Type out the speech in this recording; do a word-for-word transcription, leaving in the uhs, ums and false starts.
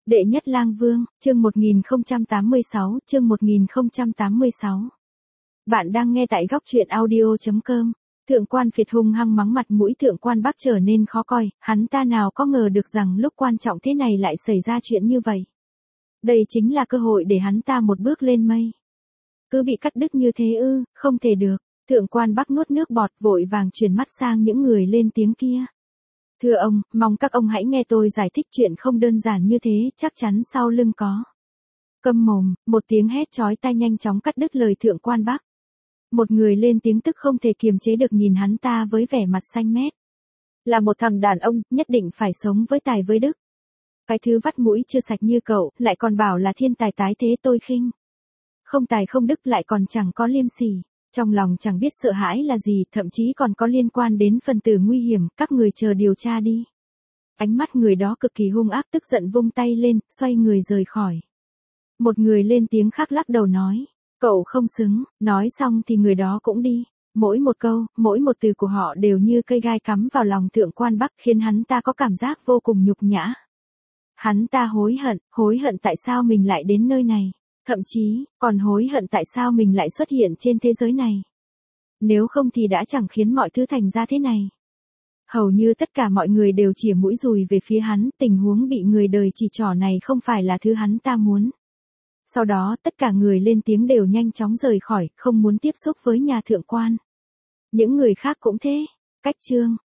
Đệ nhất lang vương, chương một nghìn không trăm tám mươi sáu, chương một nghìn không trăm tám mươi sáu. Bạn đang nghe tại góc truyện audio chấm com. Thượng quan Việt hung hăng mắng mặt mũi thượng quan Bắc trở nên khó coi, hắn ta nào có ngờ được rằng lúc quan trọng thế này lại xảy ra chuyện như vậy. Đây chính là cơ hội để hắn ta một bước lên mây. Cứ bị cắt đứt như thế ư, không thể được. Thượng quan Bắc nuốt nước bọt vội vàng chuyển mắt sang những người lên tiếng kia. Thưa ông, mong các ông hãy nghe tôi giải thích chuyện không đơn giản như thế, chắc chắn sau lưng có. Câm mồm, một tiếng hét chói tai nhanh chóng cắt đứt lời thượng quan Bắc. Một người lên tiếng tức không thể kiềm chế được nhìn hắn ta với vẻ mặt xanh mét. Là một thằng đàn ông, nhất định phải sống với tài với đức. Cái thứ vắt mũi chưa sạch như cậu, lại còn bảo là thiên tài tái thế tôi khinh. Không tài không đức lại còn chẳng có liêm sỉ. Trong lòng chẳng biết sợ hãi là gì, thậm chí còn có liên quan đến phần tử nguy hiểm, các người chờ điều tra đi. Ánh mắt người đó cực kỳ hung ác, tức giận vung tay lên, xoay người rời khỏi. Một người lên tiếng khác lắc đầu nói, cậu không xứng, nói xong thì người đó cũng đi. Mỗi một câu, mỗi một từ của họ đều như cây gai cắm vào lòng thượng quan Bắc, khiến hắn ta có cảm giác vô cùng nhục nhã. Hắn ta hối hận, hối hận tại sao mình lại đến nơi này. Thậm chí, còn hối hận tại sao mình lại xuất hiện trên thế giới này. Nếu không thì đã chẳng khiến mọi thứ thành ra thế này. Hầu như tất cả mọi người đều chĩa mũi dùi về phía hắn, tình huống bị người đời chỉ trỏ này không phải là thứ hắn ta muốn. Sau đó tất cả người lên tiếng đều nhanh chóng rời khỏi, không muốn tiếp xúc với nhà thượng quan. Những người khác cũng thế. Cách chương,